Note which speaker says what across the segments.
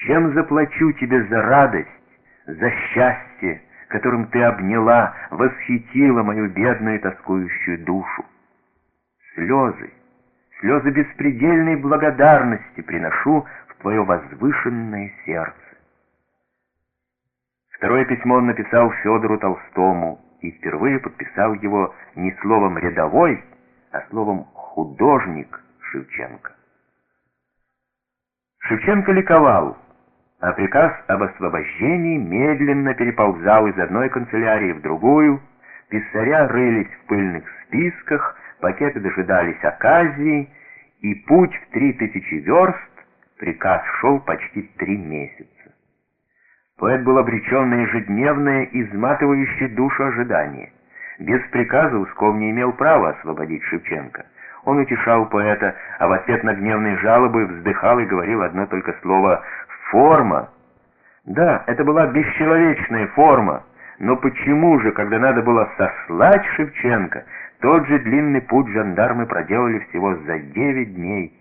Speaker 1: Чем заплачу тебе за радость, за счастье, которым ты обняла, восхитила мою бедную тоскующую душу? Слезы, слезы беспредельной благодарности приношу в твое возвышенное сердце. Второе письмо он написал Федору Толстому и впервые подписал его не словом «рядовой», а словом «художник» Шевченко. Шевченко ликовал, а приказ об освобождении медленно переползал из одной канцелярии в другую, писаря рылись в пыльных списках, пакеты дожидались оказии, и путь в 3000 верст, приказ шел почти 3 месяца. Поэт был обречен на ежедневное, изматывающее душу ожидание. Без приказа Усков не имел права освободить Шевченко. Он утешал поэта, а в ответ на гневные жалобы вздыхал и говорил одно только слово «форма». Да, это была бесчеловечная форма, но почему же, когда надо было сослать Шевченко, тот же длинный путь жандармы проделали всего за 9 дней?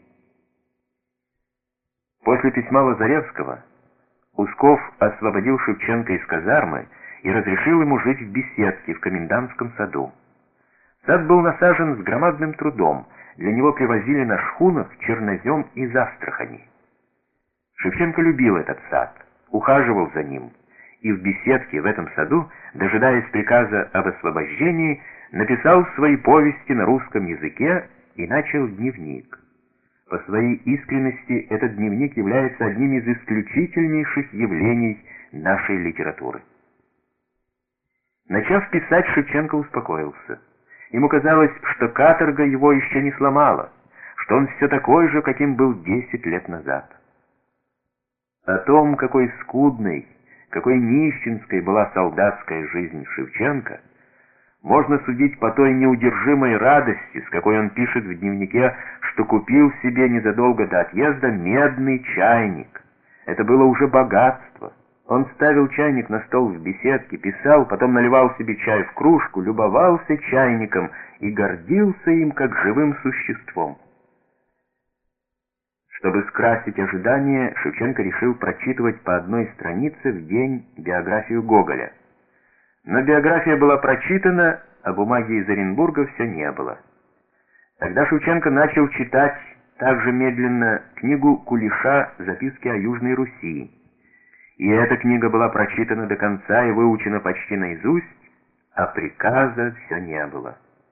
Speaker 1: После письма Лазаревского Усков освободил Шевченко из казармы и разрешил ему жить в беседке в комендантском саду. Сад был насажен с громадным трудом, для него привозили на шхунах чернозем из Астрахани. Шевченко любил этот сад, ухаживал за ним, и в беседке в этом саду, дожидаясь приказа об освобождении, написал свои повести на русском языке и начал дневник. По своей искренности этот дневник является одним из исключительнейших явлений нашей литературы. Начав писать, Шевченко успокоился. Ему казалось, что каторга его еще не сломала, что он все такой же, каким был 10 лет назад. О том, какой скудной, какой нищенской была солдатская жизнь Шевченко, можно судить по той неудержимой радости, с какой он пишет в дневнике, что купил себе незадолго до отъезда медный чайник. Это было уже богатство. Он ставил чайник на стол в беседке, писал, потом наливал себе чай в кружку, любовался чайником и гордился им как живым существом. Чтобы скрасить ожидания, Шевченко решил прочитывать по одной странице в день биографию Гоголя. Но биография была прочитана, а бумаги из Оренбурга все не было. Тогда Шевченко начал читать также медленно книгу Кулиша «Записки о Южной Руси». И эта книга была прочитана до конца и выучена почти наизусть, а приказа все не было.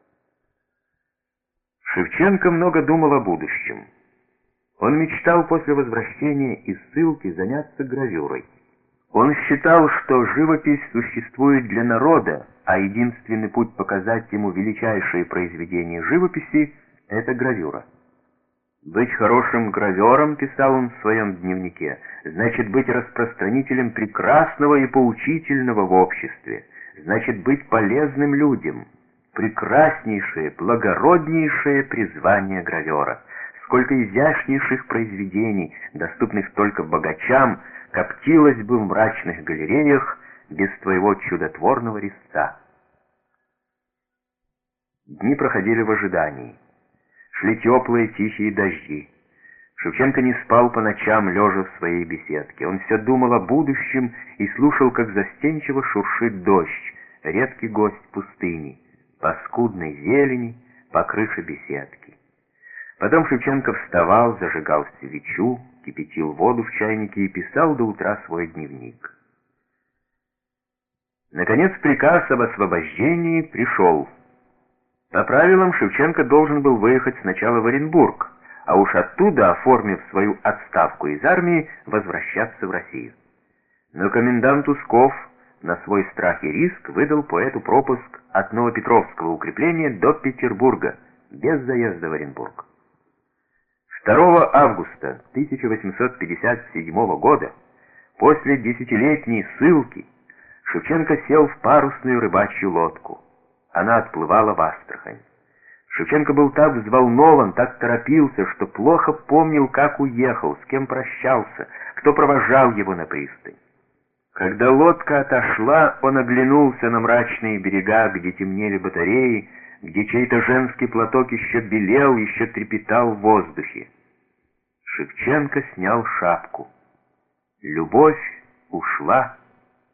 Speaker 1: Шевченко много думал о будущем. Он мечтал после возвращения из ссылки заняться гравюрой. Он считал, что живопись существует для народа, а единственный путь показать ему величайшие произведения живописи — это гравюра. «Быть хорошим гравером», — писал он в своем дневнике, «значит быть распространителем прекрасного и поучительного в обществе, значит быть полезным людям. Прекраснейшее, благороднейшее призвание гравера. Сколько изящнейших произведений, доступных только богачам, коптилось бы в мрачных галереях без твоего чудотворного резца». Дни проходили в ожидании. Шли теплые тихие дожди. Шевченко не спал по ночам, лежа в своей беседке. Он все думал о будущем и слушал, как застенчиво шуршит дождь, редкий гость пустыни, по скудной зелени, по крыше беседки. Потом Шевченко вставал, зажигал свечу, кипятил воду в чайнике и писал до утра свой дневник. Наконец приказ об освобождении пришел. По правилам Шевченко должен был выехать сначала в Оренбург, а уж оттуда, оформив свою отставку из армии, возвращаться в Россию. Но комендант Усков на свой страх и риск выдал поэту пропуск от Новопетровского укрепления до Петербурга, без заезда в Оренбург. 2 августа 1857 года, после 10-летней ссылки, Шевченко сел в парусную рыбачью лодку. Она отплывала в Астрахань. Шевченко был так взволнован, так торопился, что плохо помнил, как уехал, с кем прощался, кто провожал его на пристань. Когда лодка отошла, он оглянулся на мрачные берега, где темнели батареи, где чей-то женский платок еще белел, еще трепетал в воздухе. Шевченко снял шапку. Любовь ушла.